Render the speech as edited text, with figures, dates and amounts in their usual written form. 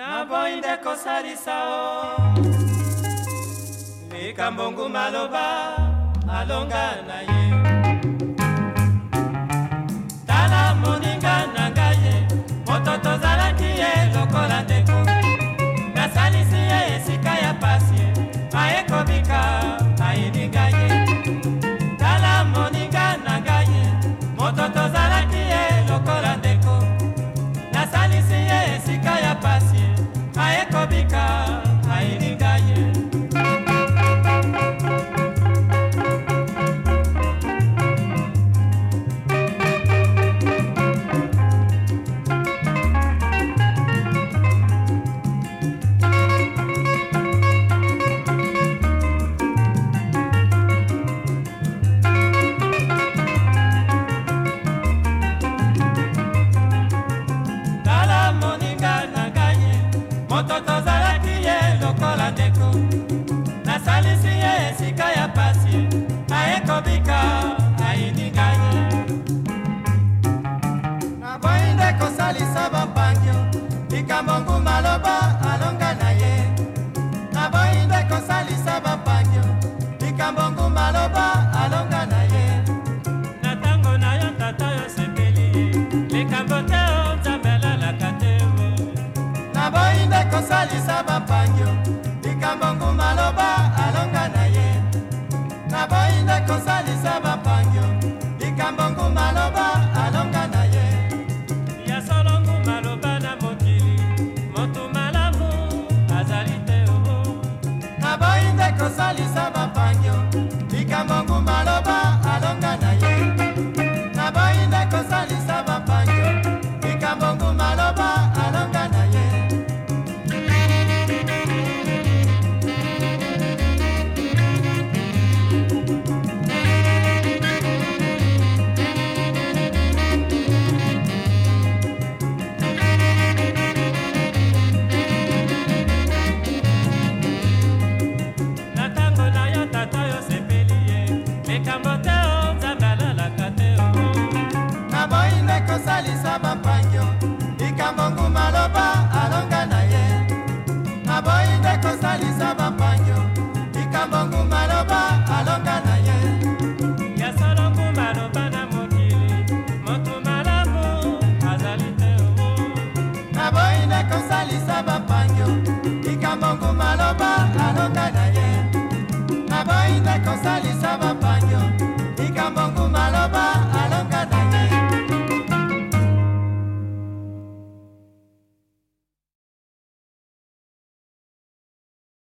Naboyi nde kosalisa o likambo nguma loba alonga na ye tala moninga na ngai ye moto tozalaki ye lokola ndeko nasalisi ye esika ya pasi ye ayekobika ayininga ye tala moninga na ngai ye moto tozalaki ye lokola ndeko nasalisi ye esika ya pasi ye ayekobika ayininga ye moto tozalaki ye lokola ndeko nasalisi ye esika ya pasi ayekobika ayininga ye naboyi nde kosalisa bapangio likambo nguma loba alonga na ye naboyi nde kosalisa bapangio likambo nguma loba alonga na ye na tango na yo tata yo sepeli likambo te o nzambe alalaka te naboyi nde kosalisa bapangio